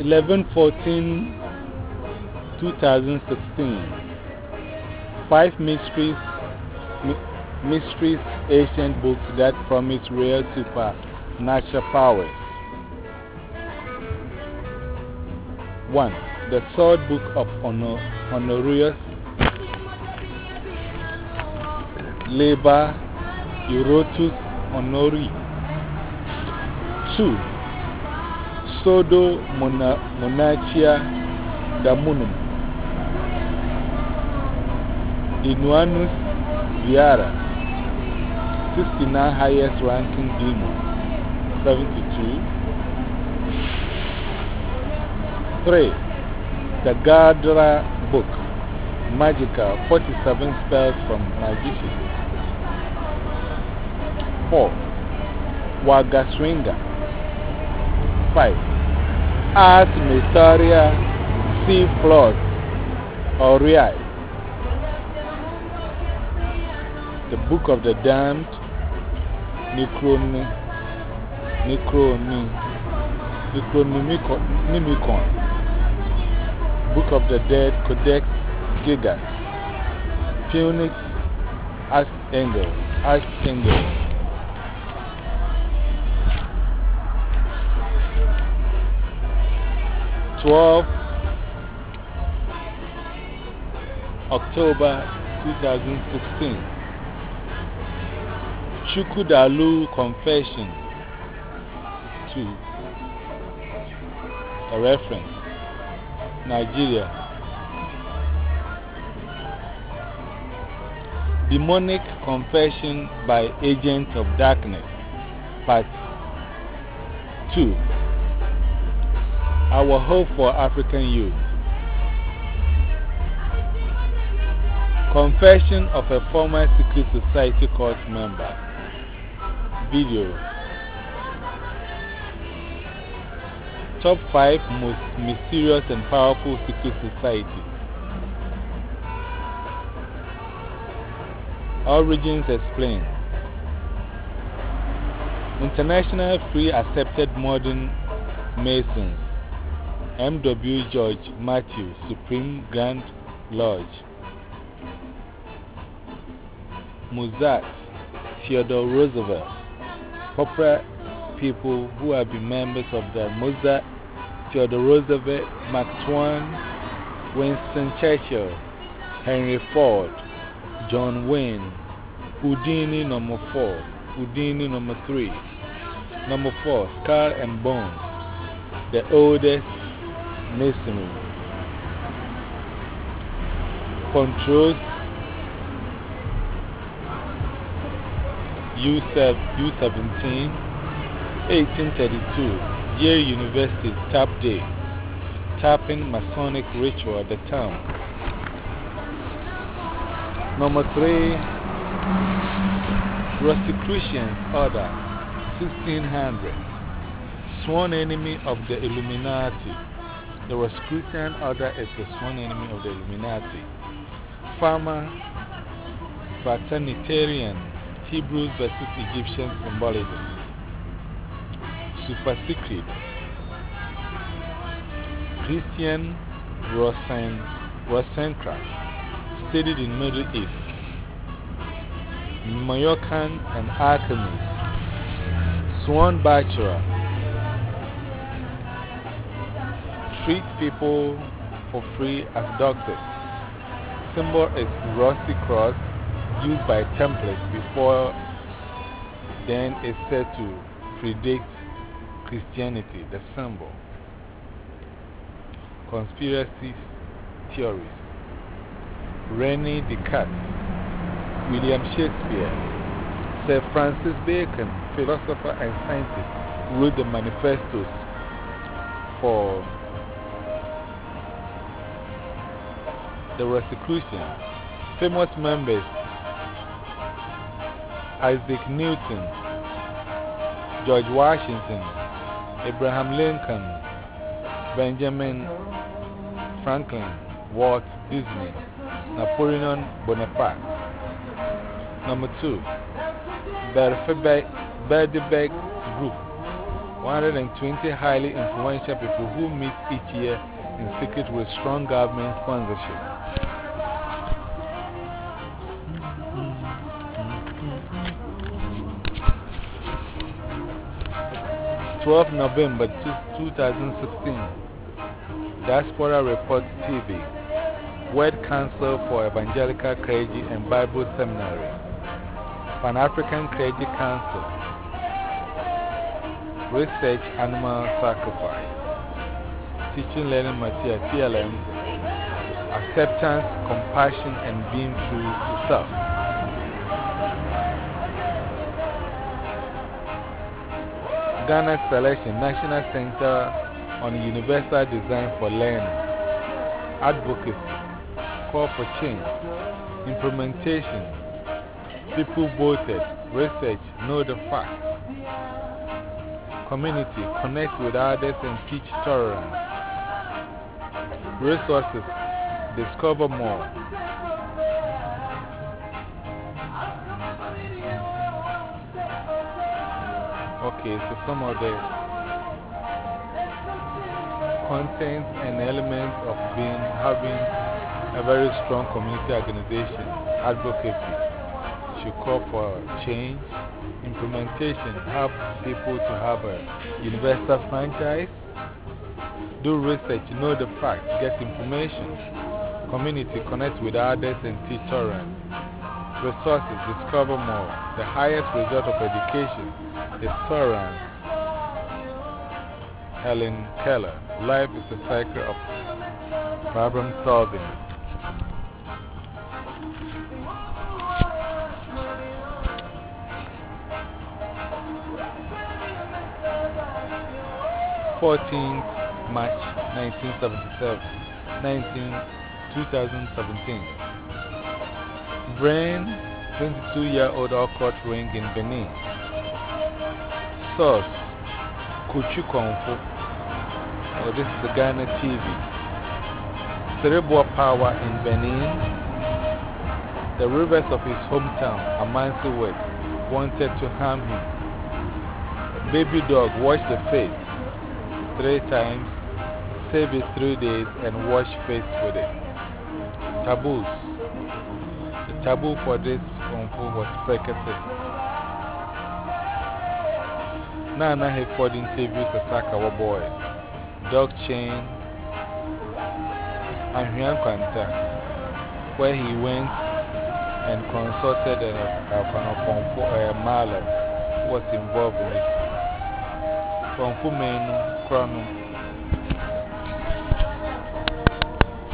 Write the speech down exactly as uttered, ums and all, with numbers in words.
eleven fourteen two thousand sixteen. Five mysteries, my, mysteries ancient books that promise real supernatural powers. one. The Sword Book of Honor, Honorius Liber Eurotus Honori. two. Sodo Mona, Monarchia Damunum Dinuanus Viara. sixty-nine highest ranking demons. seventy-two. three. The Gadra Book Magica, forty-seven spells from magicians. four. Wagasringa. five. Ars Mysteria C. Plus Aureae. The Book of the Damned Necroni, Necroni, Necronomicon. Book of the Dead Codex Gigas. Phoenix Archangel, Archangel. twelve October two thousand sixteen. Chukudalu Confession. two. A reference. Nigeria. Demonic Confession by Agents of Darkness. Part two. Our Hope for African Youth. Confession of a former secret society cult member. Video. Top five most mysterious and powerful secret societies. Origins explained. International Free Accepted Modern Masons. M W George Matthew, Supreme Grand Lodge. Mozart, Theodore Roosevelt. Popular people who have been members of the Mozart, Theodore Roosevelt, Mark Twain, Winston Churchill, Henry Ford, John Wayne, Houdini number four, Houdini number three. Number four, Skull and Bones, the oldest masonry. Controls U seventeen, eighteen thirty-two, Yale University Tap Day, tapping Masonic ritual at the time. Number three, Rosicrucians Order, sixteen hundred, sworn enemy of the Illuminati. The Rosicrucian Order is the sworn enemy of the Illuminati. Farmer, Fraternitarian, Hebrews versus Egyptian symbolism. Super secret. Christian Rosen, Rosencrantz, studied in Middle East. Mayokan and alchemy. Swan Bachelor. Treat people for free as doctors. Symbol is Rosy Cross, used by Templars before then is said to predate Christianity, the symbol. Conspiracy theories. Rene Descartes, William Shakespeare, Sir Francis Bacon, philosopher and scientist, wrote the manifestos for the Rosicrucians. Famous members: Isaac Newton, George Washington, Abraham Lincoln, Benjamin Franklin, Walt Disney, Napoleon Bonaparte. Number two, Bilderberg Group, one hundred twenty highly influential people who meet each year in secret with strong government sponsorship. twelfth November two thousand sixteen, Diaspora Report T V, World Council for Evangelical Clergy and Bible Seminary, Pan-African Clergy Council, Research Animal Sacrifice, Teaching Learning Material T L M, Acceptance, Compassion, and Being True to Self. Ghana Selection, National Center on Universal Design for Learning, Advocacy, Call for Change, Implementation, People Voted, Research, Know the Facts, Community, Connect with others and teach tolerance, Resources, Discover more. Okay, so some of the contents and elements of being, having a very strong community organization, advocacy, should call for change, implementation, help people to have a universal franchise, do research, know the facts, get information, community, connect with others and teach tolerance, resources, discover more. The highest result of education is tolerance. Helen Keller. Life is a cycle of problem solving. fourteenth March nineteen seventy-seven, two thousand seventeen. Brain, twenty-two year old occult ring in Benin. Source, Kuchu Kongfu. Oh, this is the Ghana T V. Cerebral power in Benin. The rivers of his hometown, Amansi West, wanted to harm him. Baby dog, wash the face three times, save it three days, and wash face with it. Taboos. The taboo for this Kongfu was fricassee. Nana Hayford interviews attack our boy. Dog chain. And Huan Kwanta, where he went and consulted a, a, a, a Malam who was involved in it. Kongfu Menu, Chrono,